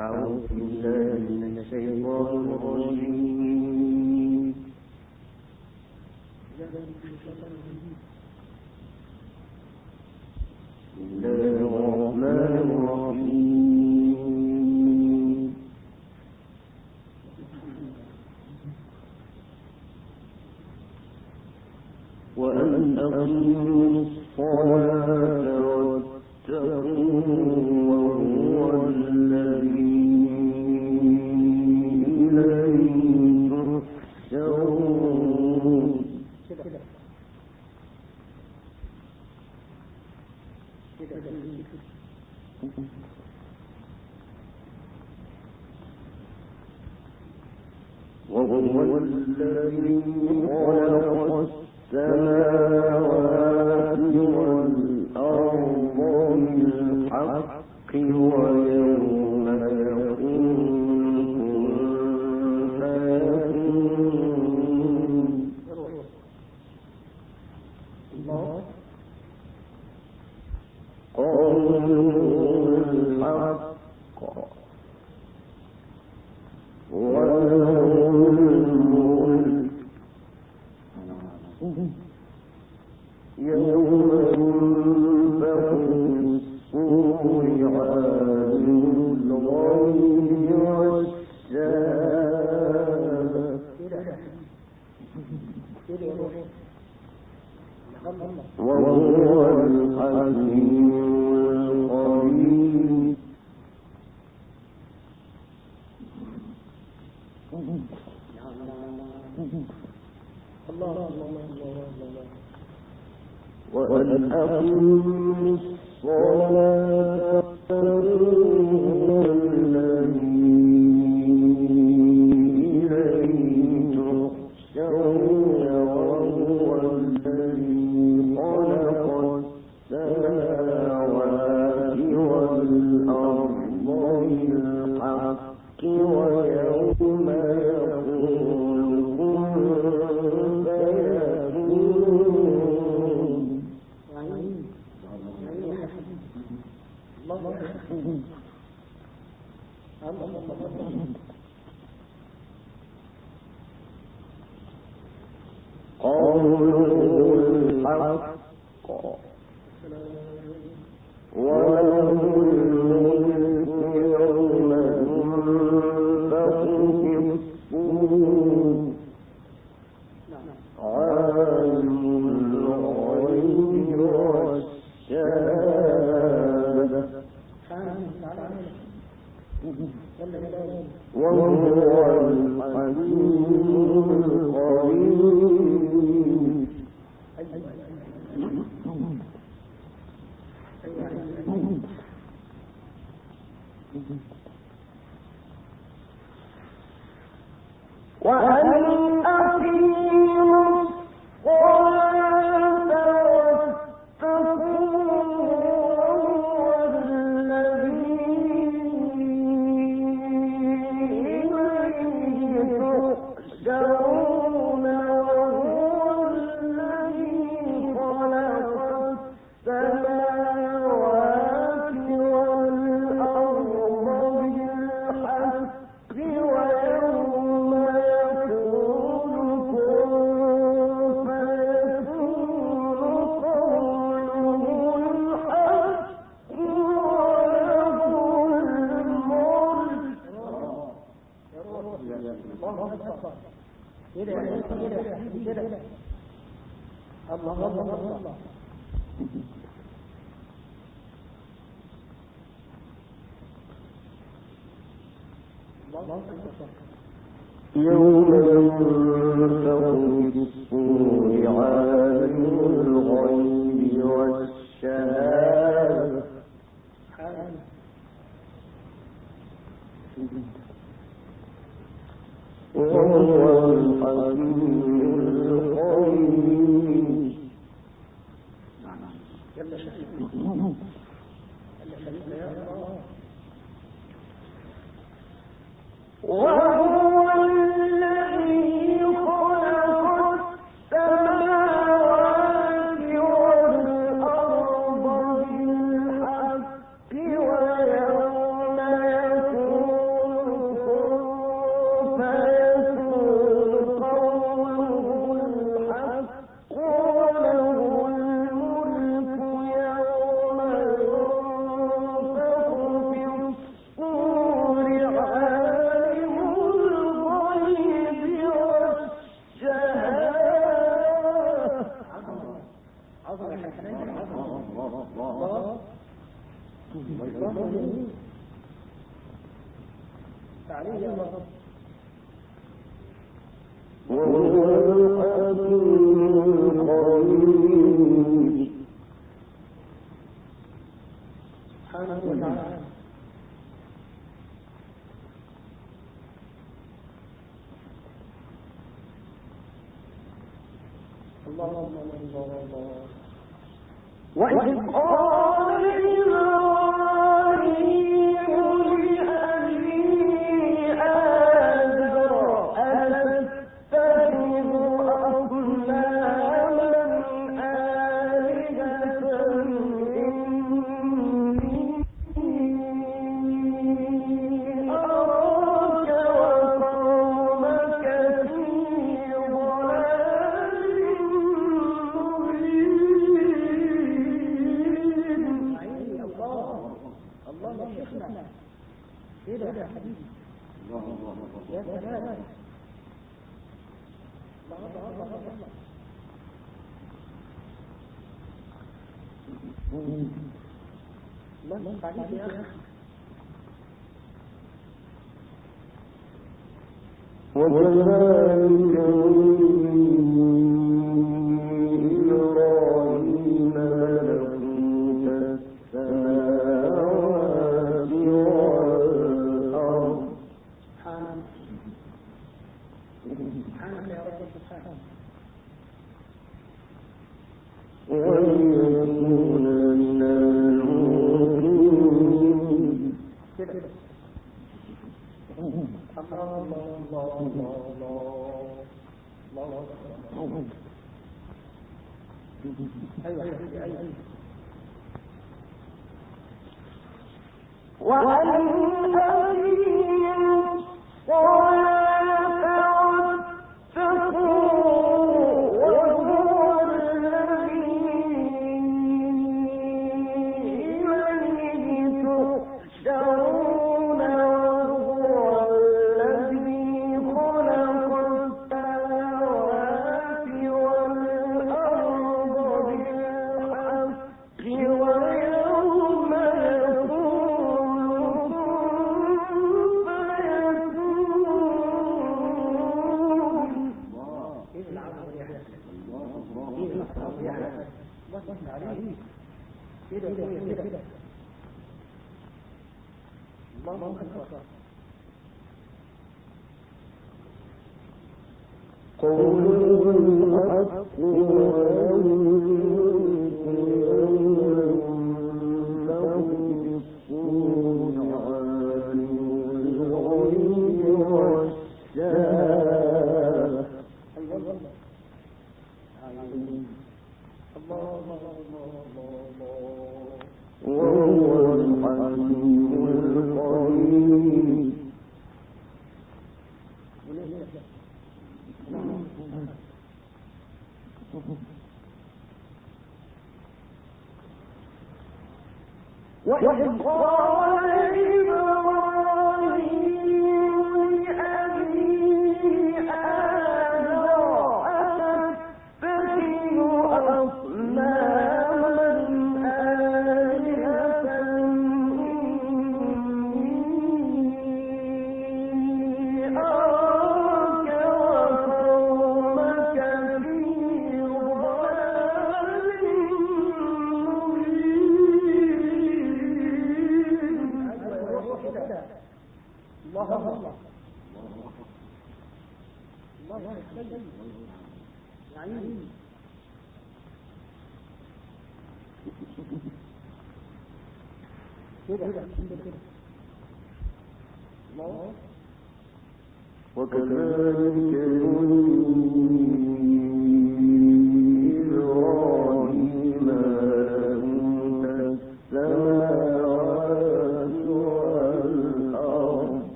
أعوذ بالله من الشيطان الرجيم. بسم الله الرحمن الرحيم. وأن أقيموا الصلاة واتقوه وهو الذي إليه تحشرون. وهو الذي خلق السماوات والأرض بالحق ويوم يقول قالوا الحق وله الملك يوم ينفخ في الصور عالم الغيب والشهادة وهو الحكيم الخبير. وأن أقيموا الصلاة واتقوه الذي إليه تحشرون وهو الذي خلق السماوات والأرض بالحق ويوم يقول كن قالوا الحق وله الملك يوم ينفخ في الصور عالم الغيب والشهادة وهو الحكيم الخبير. وأن أقيموا الصلاة واتقوه الذي إليه تحشرون وهو الذي خلق السماوات والأرض بالحق ويوم يوم ينفخ في الصور عالم الغيب والشهادة وهو الحكيم الخبير. وهو الذي خلق السماوات والأرض بالحق ويوم يقول وإذ قال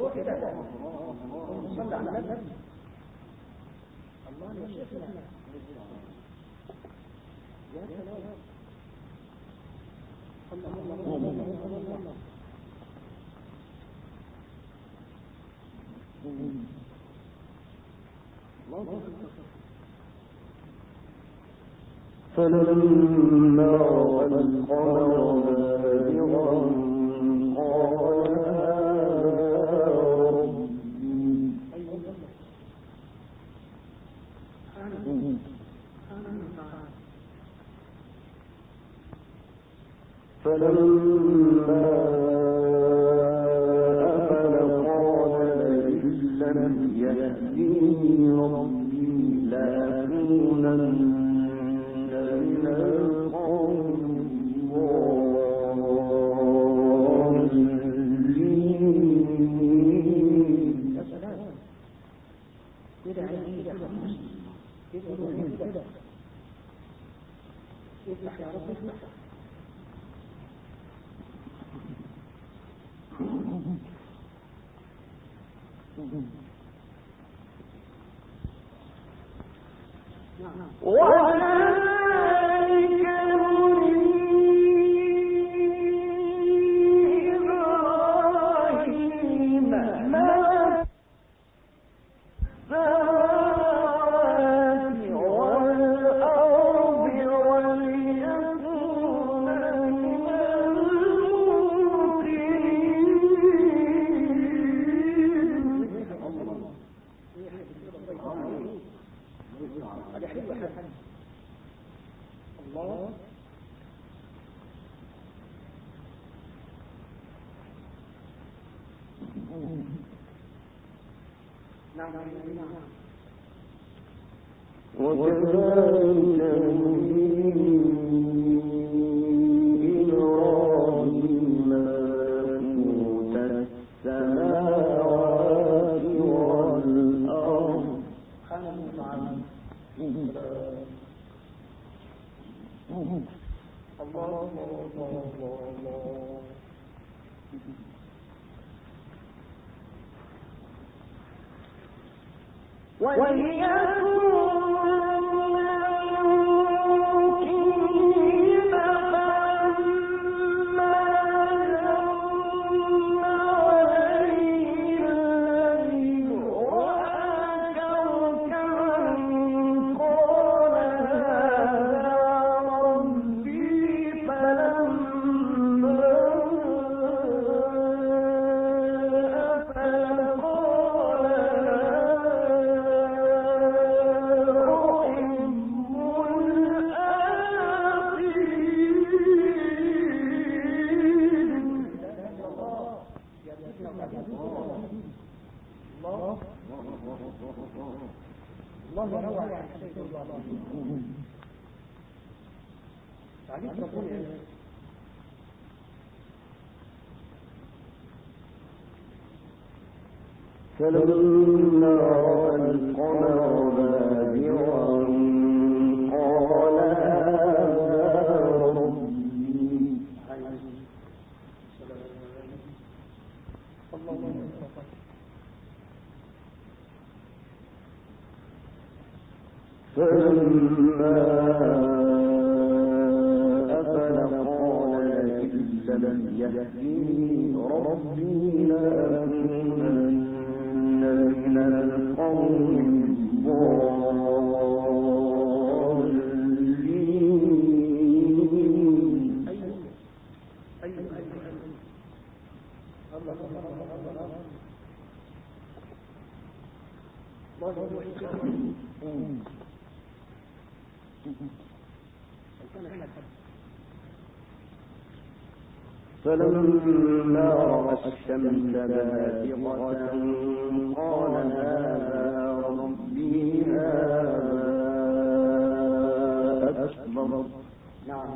كده صلى على النبي الله يا شيخنا يا سلام فلما رأى القمر بازغا قال فلما أفل قال لئن لم يهدني ربي لأكونن من القوم الضالين. يا سلام كده كده افتح يا رب افتح وذلك إبراهيم ما السماوات والأرض وليكون من الله نعم وكذلك إبراهيم ملكوت السماوات والأرض الله يروع يا حسين الله تعليق ربنا فلما رأى القمر بازغا قال هذا ربي فلما أفل قال لئن لم يهدني ربي لأكونن من القوم الضالين. فلما رأى الشمس بازغة قال هذا ربي هذا أكبر. نعم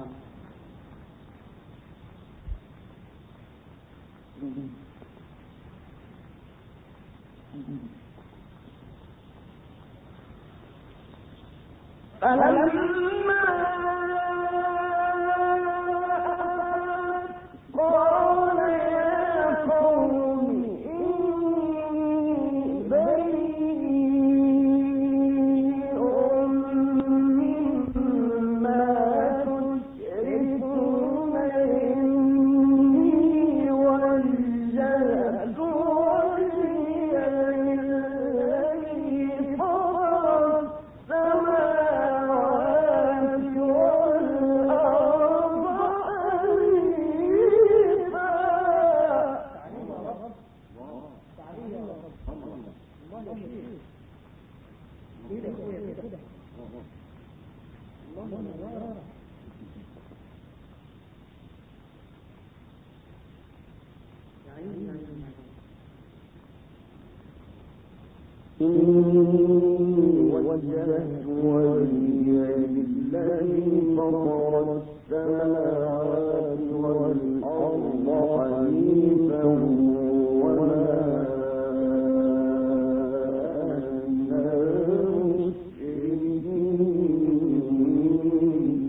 فلما قال يا قوم يشير كده كده الله نوار إني وجهت وجهي للذي فطر السماوات والأرض حنيفا وما أنا مشركين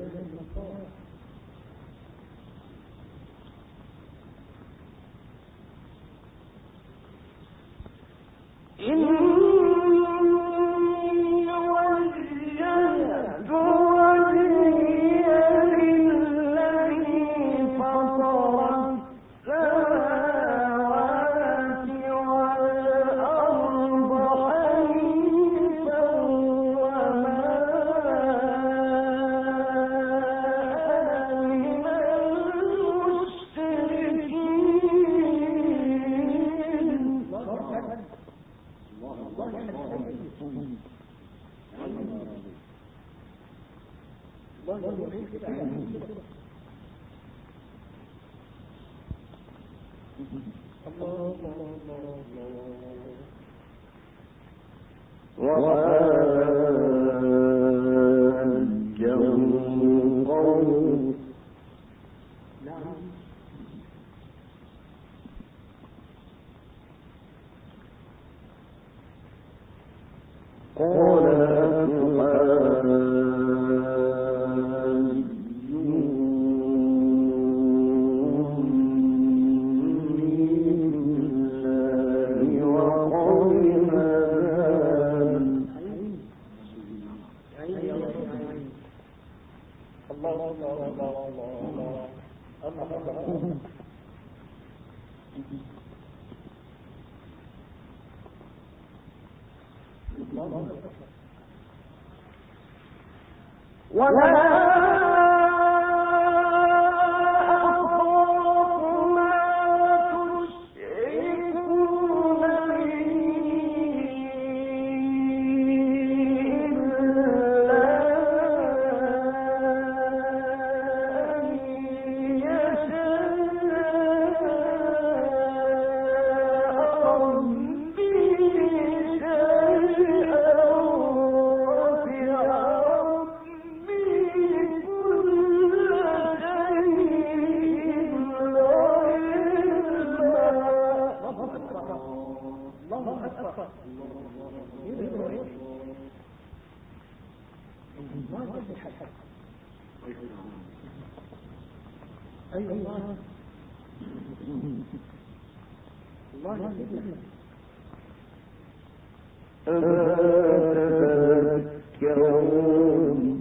تذكرون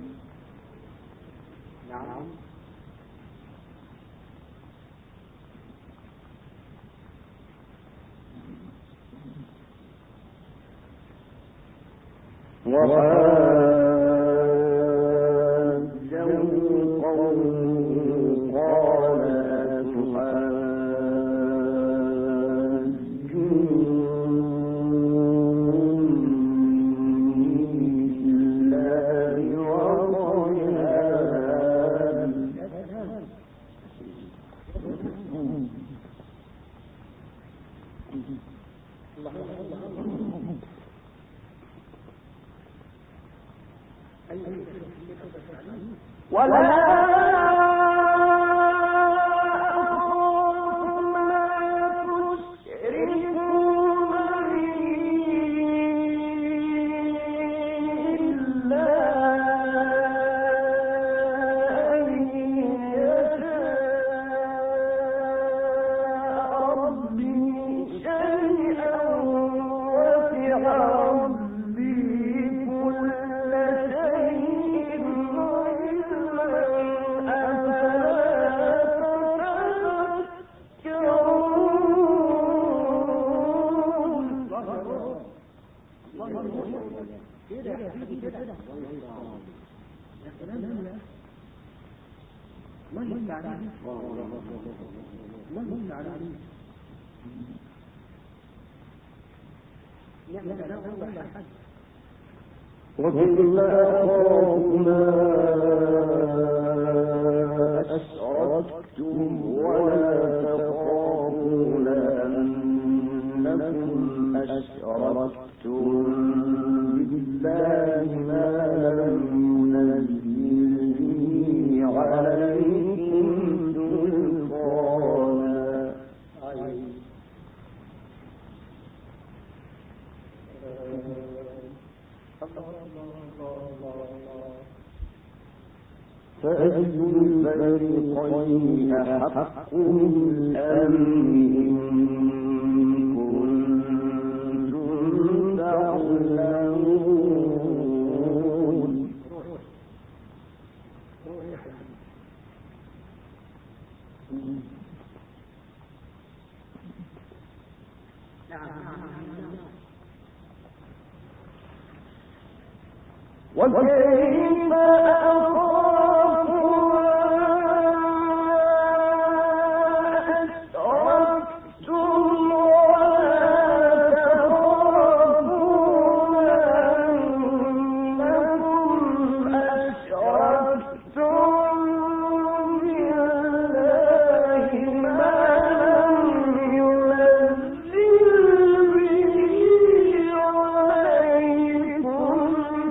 نعم وَإِذَا أَخَافُنَا أَشْرَكْتُمْ وَلَا تَخَافُونَ أَنَّكُمْ أَشْرَكْتُمْ بِاللَّهِ مَا لَمْ يُنَزِّلْ بِهِ عَلَيْكُمْ سُلْطَانًا. فأي الفريقين أحق بالأمن إن كنتم تعلمون. وكيف أخاف أشركتم ولا تخافون أنكم أشركتم بالله ما لم ينزل به عليكم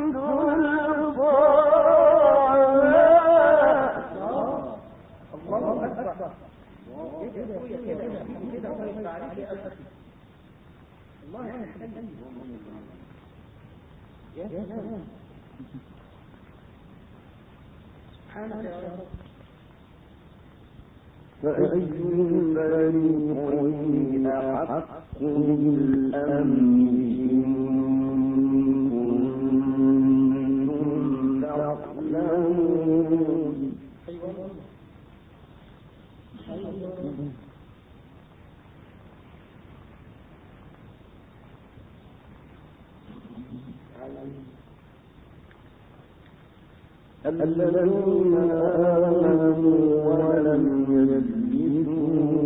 فأي الفريقين أحق بالأمن إن كنتم تعلمون. الذين آمنوا ولم يلبسوا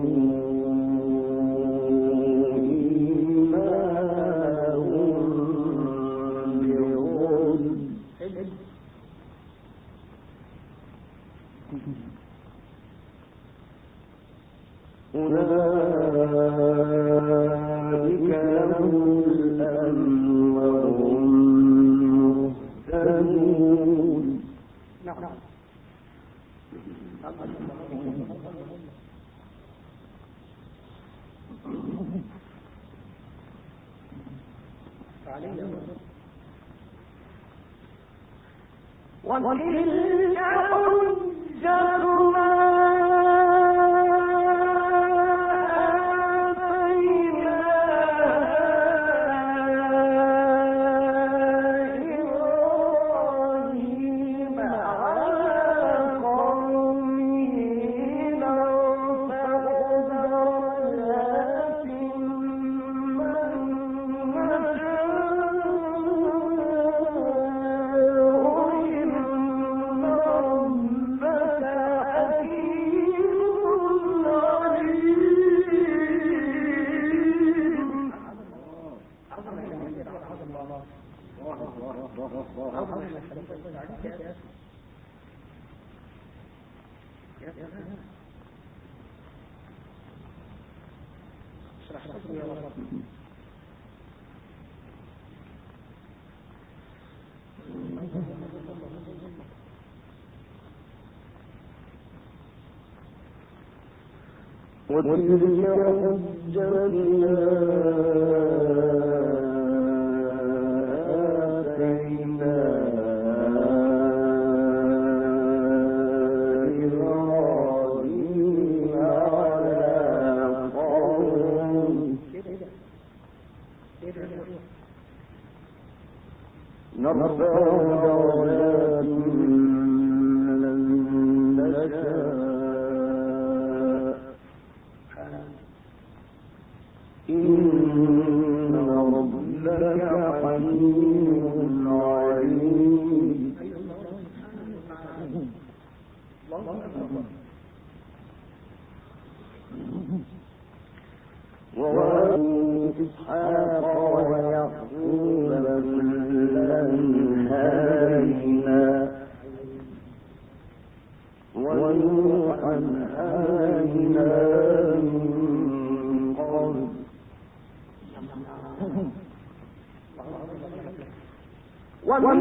إيمانهم بظلم أولئك لهم الأمن وهم مهتدون. وتلك حجتنا وتلك حجتنا آتينا إبراهيم على قومه نرفع درجات من نشاء إن ربك حكيم عليم. ووالد إسحاق ويعقوب علينا ونوحا هدينا من قبل ومن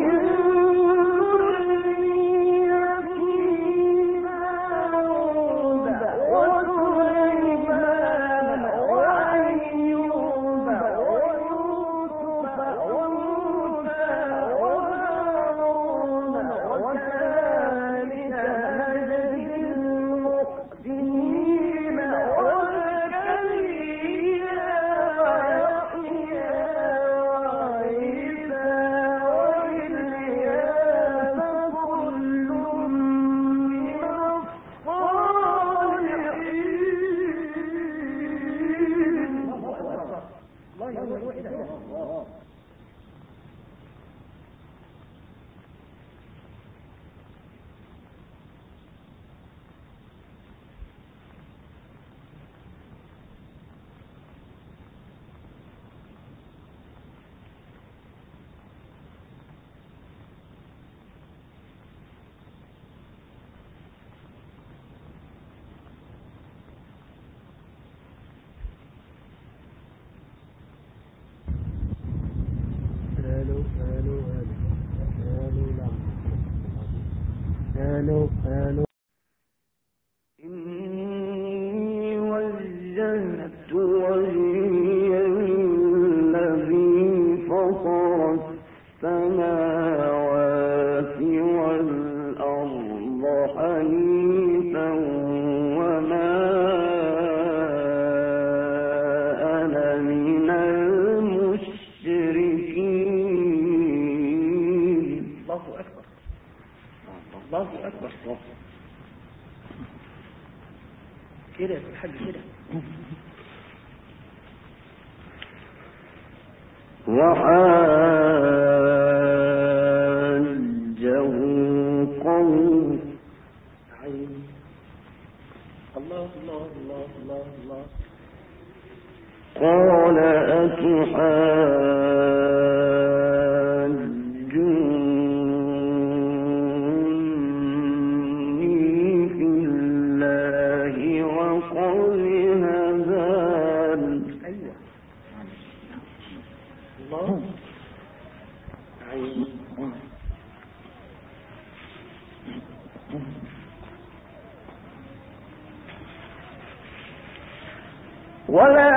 إني وجهت وجهي الذي فطر السماوات والأرض حنيفا وما أنا من المشركين. الله أكبر الله أكبر. كده يا الحاج كده. وحاجه قوم الله الله الله الله الله. قال أتحاجوني في الله وقد هدان. أيوة الله. ولا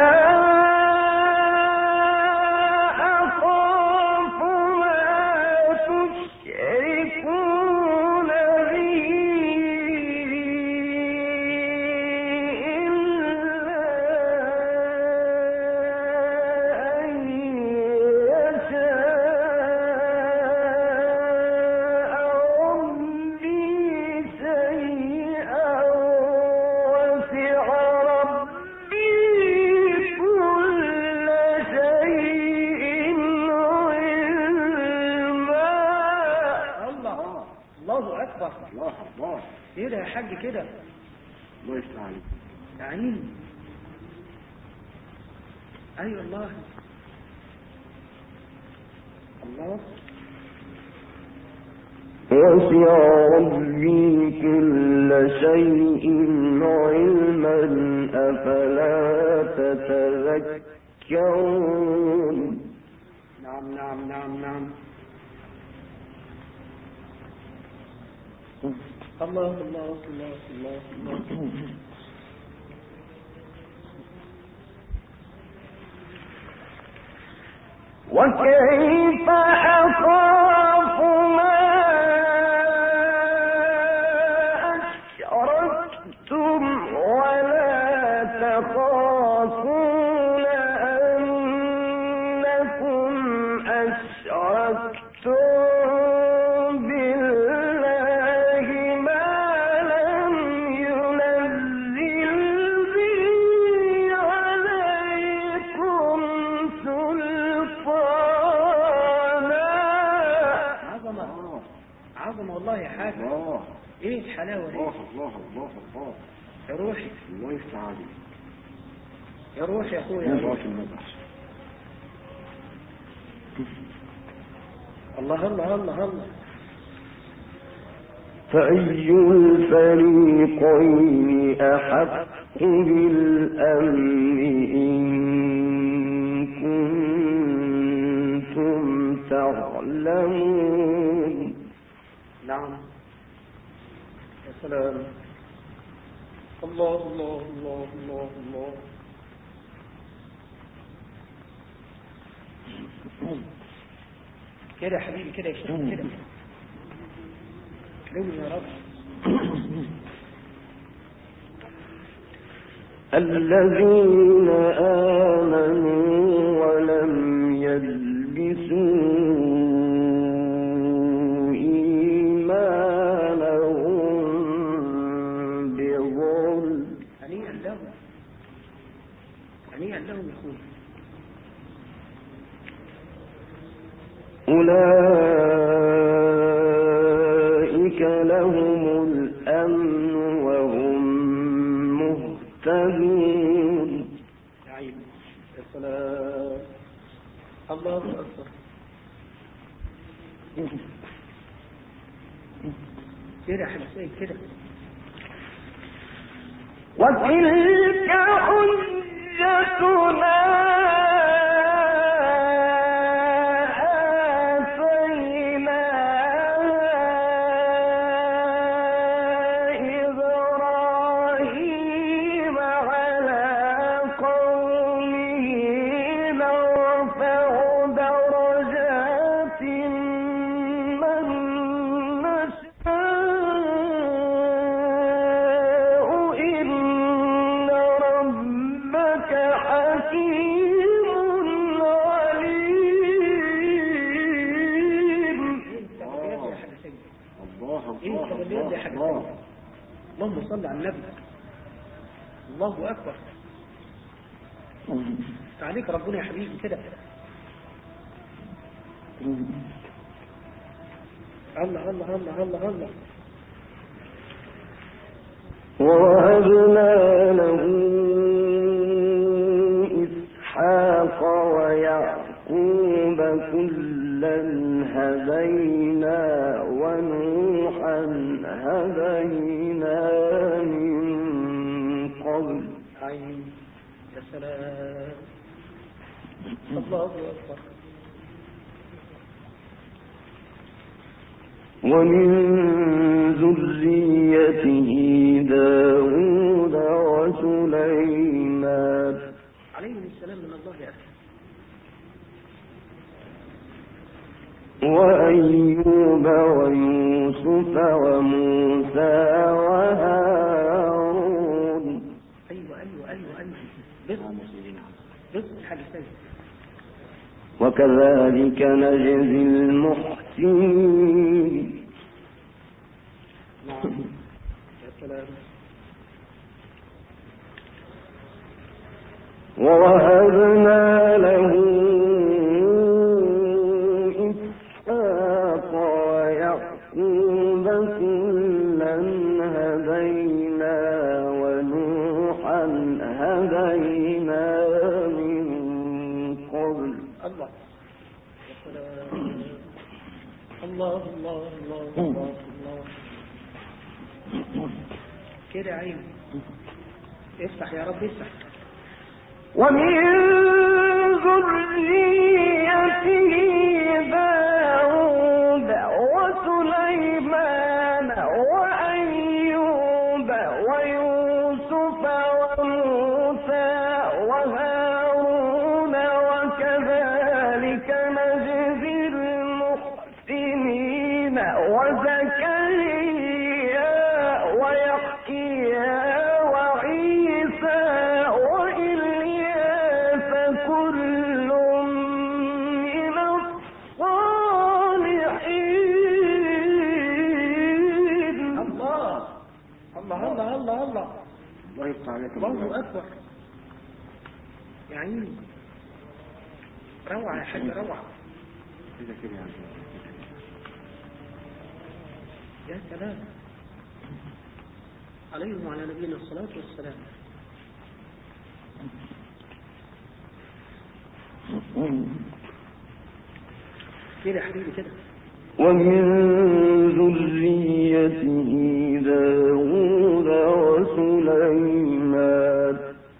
الله كده يا حاج كده. الله يفتح عليك. عين. ايوه الله الله. وسع ربي كل شيء علما أفلا تتذكرون. نعم نعم نعم نعم. الله الله الله الله الله. وكيف أخاف ما أشركتم ولا تخافون أنكم أشركتم والله يا حاج. الله. ايه الحلاوه دي؟ الله الله الله الله. يا روحي الله يفتح عليك. يا روحي يا اخويا. الله في المدح. الله الله الله الله. فأي الفريقين أحق بالأمن إن كنتم تعلمون. نعم. يا سلام. الله الله الله الله الله. كده يا حبيبي، كده يا شيخ، كده كريم يا رب. الذين آمنوا ولم يلبسوا إيمانهم بظلم. هنيئا لهم، هنيئا لهم يا اخوي. أولئك لهم الأمن وهم مهتدون. يا عيني يا سلام. الله أكبر. كده يا حسين كده. وتلك حجتنا اللهم صل على النبي. الله أكبر. تعليك ربنا يا حبيبي كده. الله الله الله الله الله. ووهبنا له إسحاق ويعقوب كلا هدينا ونوحا هدينا من قبل. عين يا سلام. الله أكبر. ومن ذريته داود وسليمان عليهم السلام من الله يا أخي. وأيوب ويوسف وموسى وهارون. أيوة أيوة أيوة أيوة. بس حاجة ثانية. وكذلك نجزي المحسنين. نعم يا سلام. ووهبنا له إسحاق ويعقوب كلا هدينا ونوحا هدينا من قبل. الله يا سلام. الله الله الله الله الله. كده عين. افتح يا رب افتح. ومن ذريته داود وسليمان وأيوب ويوسف وموسى وهارون وكذلك نجزي المحسنين وزكريا ويحيى وعيسى وإلياس كل من الصالحين. الله الله الله الله الله. الله يفتح عليك. الله أكبر. يا عيني. روعة يا حاج روعة. كده كده يا سلام. عليهم وعلى نبينا الصلاة والسلام. كده يا حبيبي كده. ومن ذريته داود وسليمان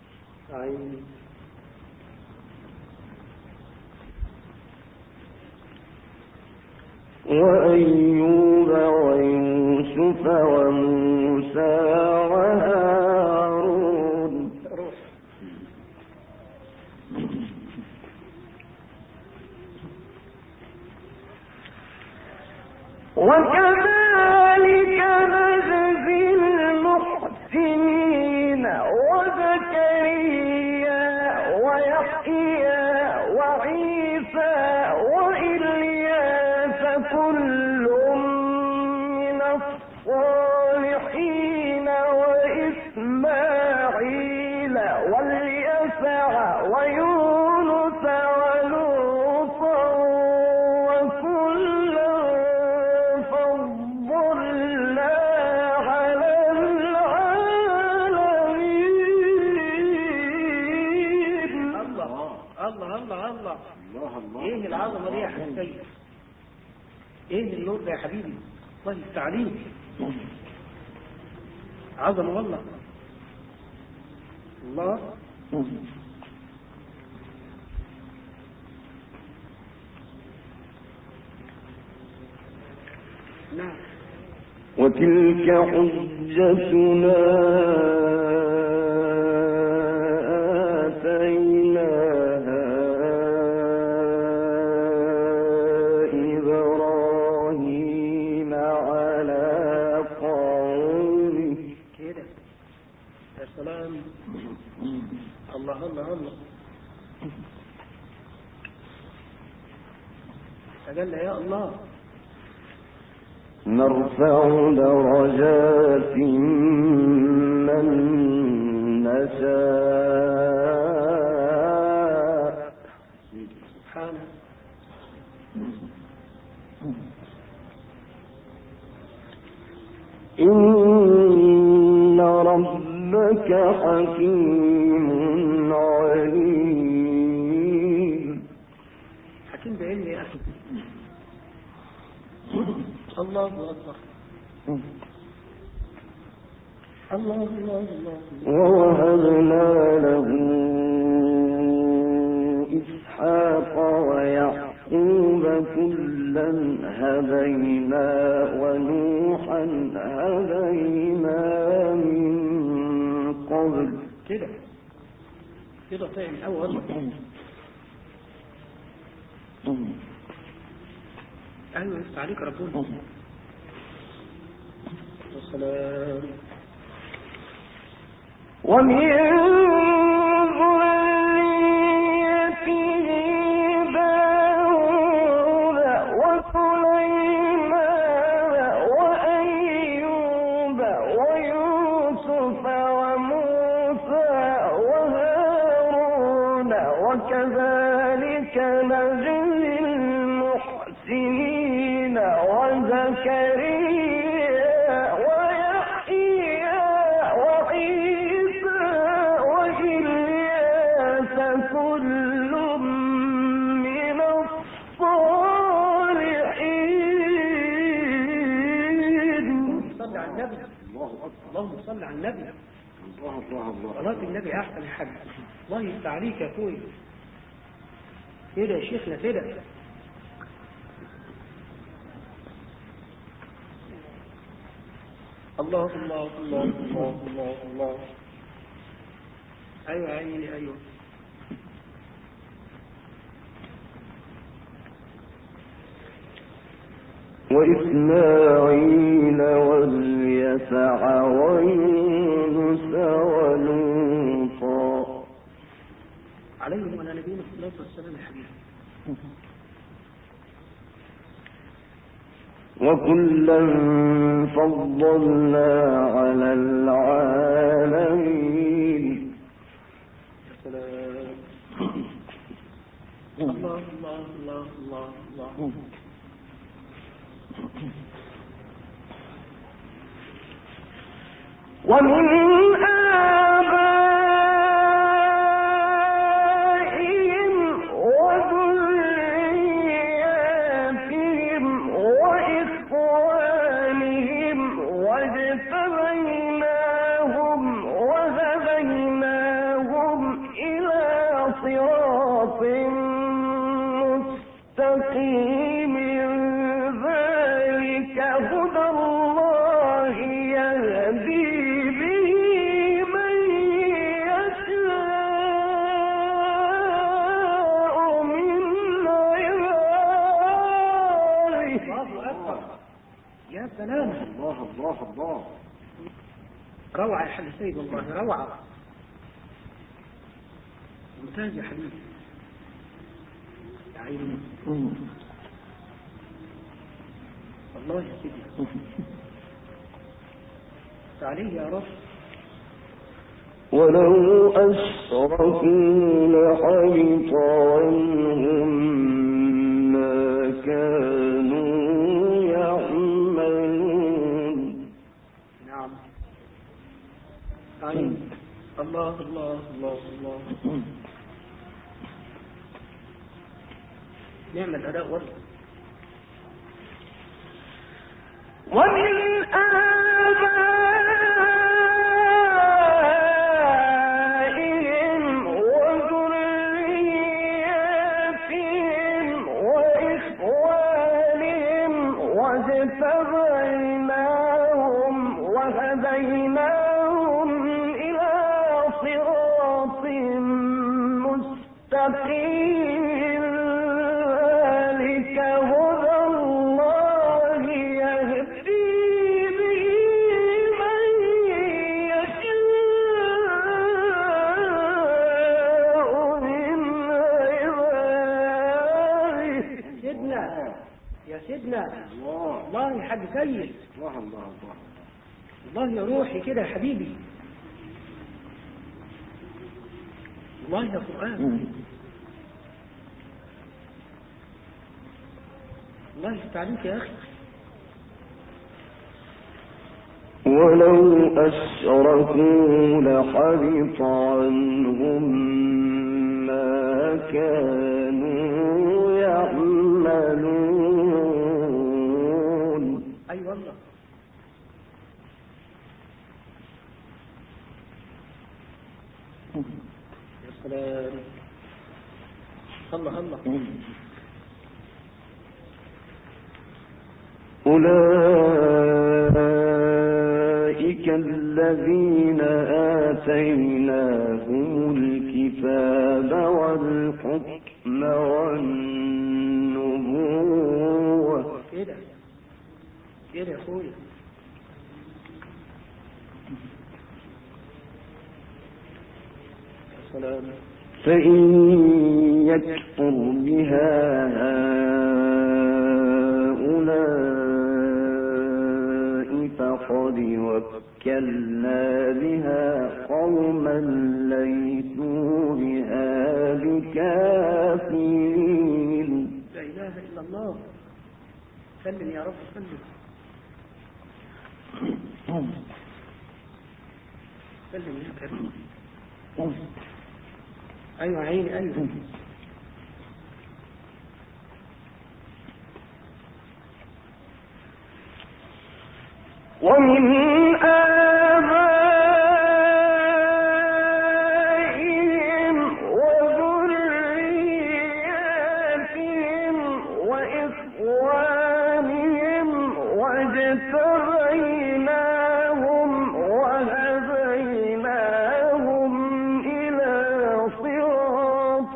وأيوب ويوسف وموسى وهارون وكذلك نجزي المحسنين وزكريا ويحيى وعيسى وإلياس كل من الصالحين وإسماعيل واليسع ويونس ولوطا وكلا فضلنا على العالمين. الله الله الله الله. ايه العظمه دي يا حسين؟ ايه النور ده يا حبيبي؟ الله التعليم عظمه والله. الله نعم. وتلك حجتنا آتيناها إبراهيم على قومه. كده يا سلام. الله الله الله. تجلى يا الله. نرفع درجات من نشاء. سبحانه. إن ربك حكيم عليم. حكيم بعلم يا أخي. الله أكبر. الله الله الله. ووهبنا له إسحاق ويعقوب كلا هدينا ونوحا هدينا من قبل. كده كده طيب الأول. أيوة يفتح عليك ربنا. والسلام. ومن ذريته داود وسليمان وأيوب ويوسف وموسى وهارون وكذلك نجزي المحسنين وزكريا ويحيى وعيسى وإلياس كل من الصالحين. صل على النبي. اللهم صل على النبي. صلاة النبي أحسن يا حاج. الله يفتح عليك يا أخوي. كده يا شيخنا كده. الله الله الله الله الله الله. أيوة عيني أيوة. وإسماعيل واليسع ويونس ولوطا عليهم وعلى نبينا الصلاة والسلام يا حبيبي. وكلا فضلنا على العالمين. يا سلام. الله الله الله الله الله. ومن آبائهم وذرياتهم المستقيم ذلك هدى الله يهدي به من يشاء من عباده. الله أكبر. يا سلام. الله الله الله. روعة يا حبيبي سيد، والله روعة. ممتاز يا حبيبي يا عيني. الله يا سيدي عليه يا رب. ولو أشركوا لحبط عنهم ما كانوا يعملون. نعم. عين. الله الله الله الله. نعم الأداء والله. ومن آبائهم وذرياتهم وإخوانهم واجتبيناهم وهديناهم إلى صراط مستقيم. ذلك هدى الله يهدي به من يشاء من عباده. سيدنا يا سيدنا الله يا حاج سيد. الله الله الله. الله يا روحي كده يا حبيبي. الله يا قرآن. الله يفتح عليك يا أخي. ولو أشركوا لحبط عنهم ما كانوا يعملون. أي والله. يا سلام. الله الله. أولئك الذين آتيناهم الكتاب والحكم والنبوة. كده كده يا أخويا. يا سلام. فإن يكفر بها هؤلاء فقد وكلنا بها قوما ليسوا بها بكافرين. لا إله إلا الله. سلم يا رب سلم. سلم يا كريم. أيوة عيني أيوة. ومن آبائهم وذرياتهم وإخوانهم واجتبيناهم وهديناهم إلى صراط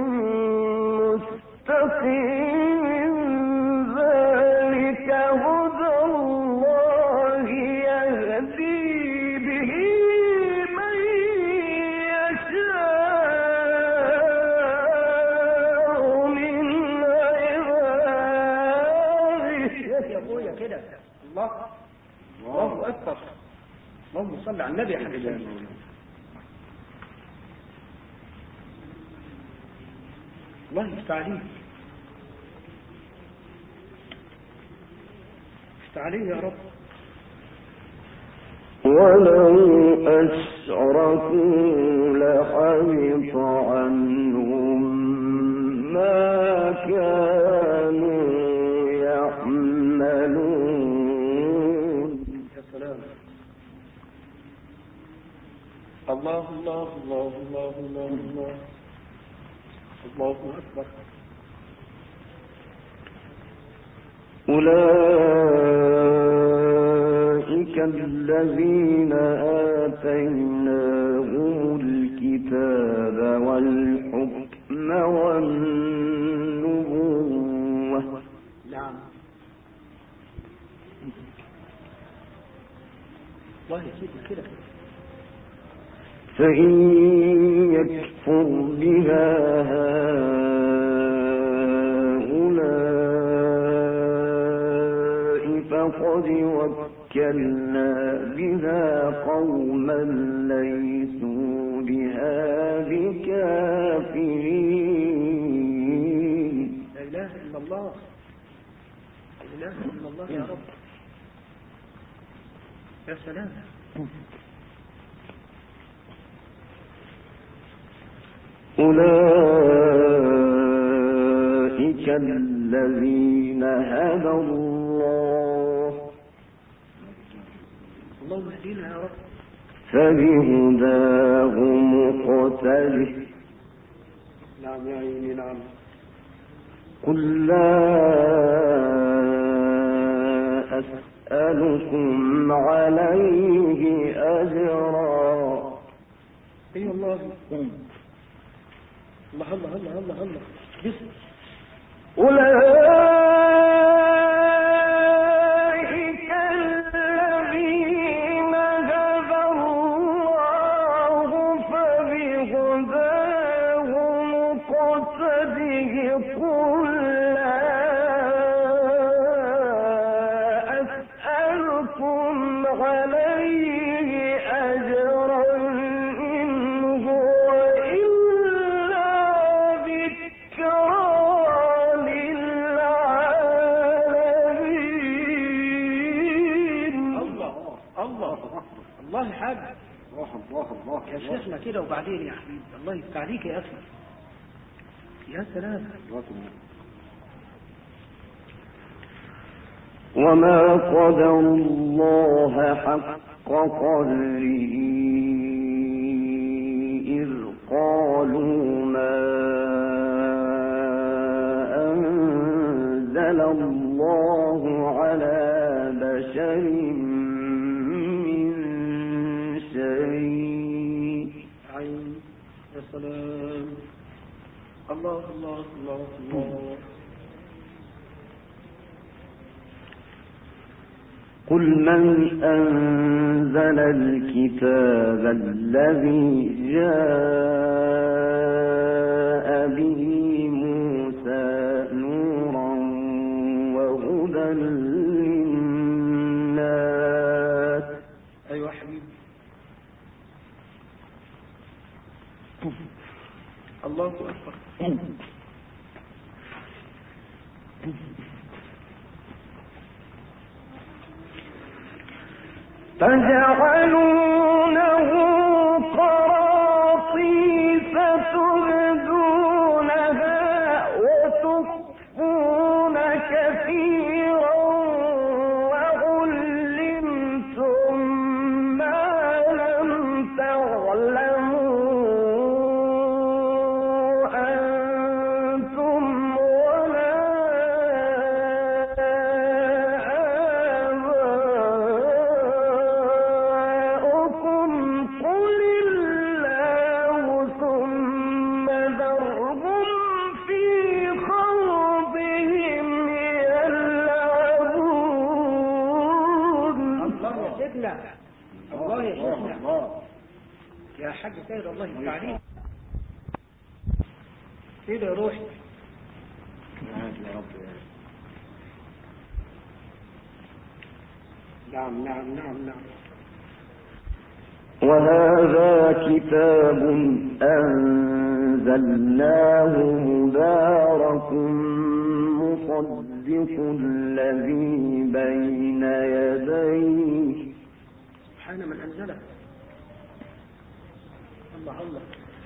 مستقيم. ذلك هدى الله يهدي به من يشاء من عباده. يا أخويا كده. الله الله أكبر. اللهم صل على النبي يا حبيبي. الله يفتح عليك. يفتح عليه يا رب. ولو أشركوا لحبط عنهم ما كانوا يعملون. يا سلام. الله الله الله الله الله الله. الله أكبر. أولئك الذين آتيناهم الكتاب والحكم والنبوة. نعم. الله يسيبنا كده. فإن يكفر بها هؤلاء فقد وكلنا بها قوما ليسوا بها بكافرين. لا إله إلا الله، لا إله إلا الله يا رب. يا سلام. أولئك الذين هدى الله. اللهم اهدنا يا رب. فبهداه مقتده. نعم يا عيني. نعم. قل لا أسألكم عليه أجرا. اي والله. الله الله الله الله الله. بسم. أولئك الذين هدى الله فبهداه مقتده. قل لا أسألكم عليه أجرا إن هو إلا ذكرى للعالمين. الله الله حاج. الله يا شيخنا كده. وبعدين يا حبيبي الله يفتح عليك يا أخي. يا سلام. وما قدر الله حق قدره إذ قالوا ما أنزل الله على بشر من شيء. عين. يا سلام. الله الله الله الله. قل من أنزل الكتاب الذي جاء به موسى نورا وهدى للناس. أيوة حبيبي. الله أكبر. تجعلونه قراطيس تبدونها وتخفون كثيرا وعلمتم ما لم تعلموا أنتم ولا الله يا شيخنا. يا حاج سيد الله يفتح عليك. ايه ده يا روحي. يا رب. نعم نعم نعم نعم. وهذا كتاب أنزلناه مبارك مصدق الذي بين يديه. سبحان من أنزله. الله الله.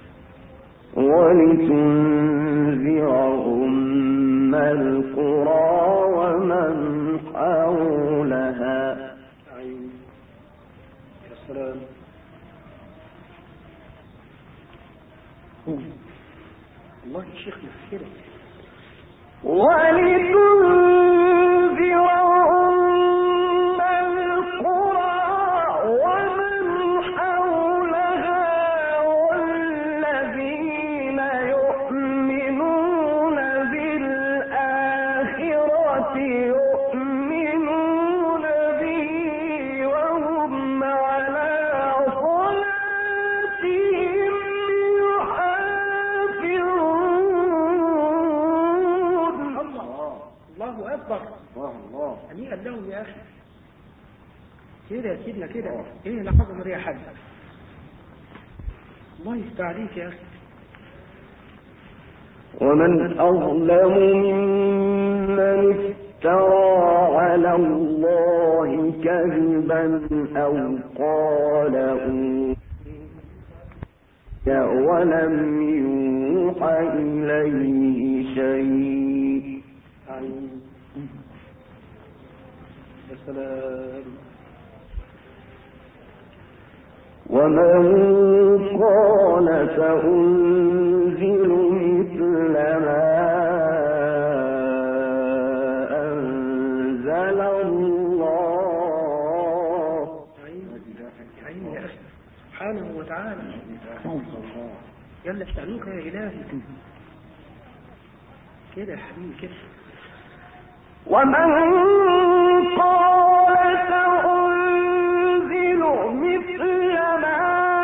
ولتنذر أم القرى ومن حولها. عين. يا سلام. الله يا شيخنا كده. ولتنذر أكبر. الله هنيئا لهم يا أخي. كده يا سيدنا كده. إيه العظمة دي يا حاج؟ الله يفتح عليك يا أخي. ومن أظلم ممن افترى على الله كذبا أو قال ولم يوحى إليه شيء. ومن قال سأنزل مثل ما أنزل الله. سبحانه وتعالى. يلا استعنوك يا إلهي كده يا حبيبي كده. ومن قال سأنزل مثل ما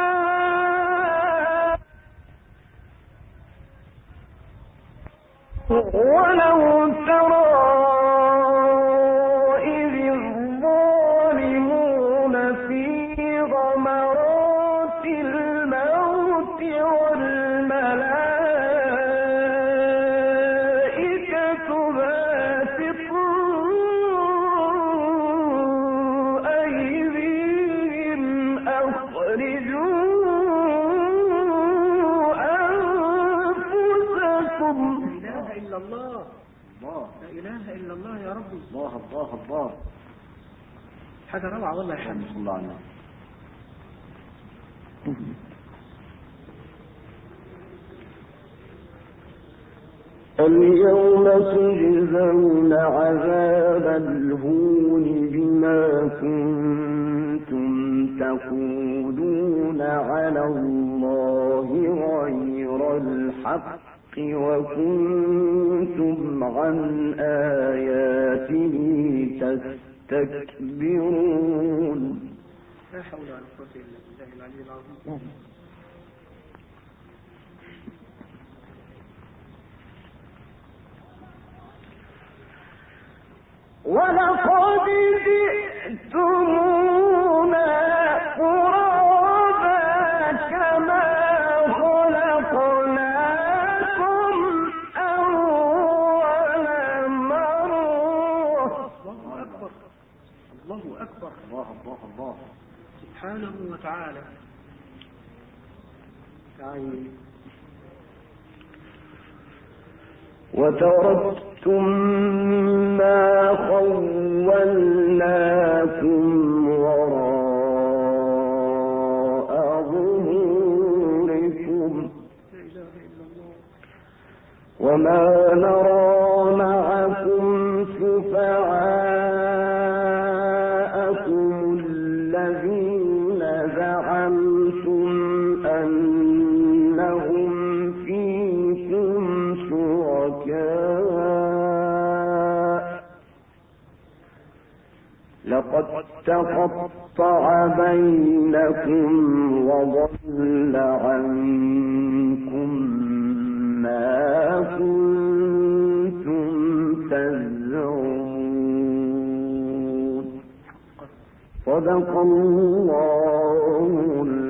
ولو ترى إذ الظالمون في غمرات الموت والملائكة باسطوا أيديهم أخرجوا أنفسكم. لا إله إلا الله. لا إله إلا الله يا رب. الله حاجة روعة والله يا حبيبي. صلى الله عليه وسلم. اليوم تجزون عذاب الهون بما كنتم تقولون على الله غير الحق وكنتم عن آياته تستكبرون. لا حول ولا قوة إلا بالله العلي العظيم. ولقد جئتمونا قرابا كما خلقناكم أول مرة. الله أكبر. الله أكبر. الله سبحانه وتعالى. وتركتم ما خولناكم وراء ظهوركم وما نرى معكم شفعاءكم الذين زعمتم أنهم فيكم شركاء لقد تقطع بينكم وضل عنكم ما كنتم تزعمون. صدق الله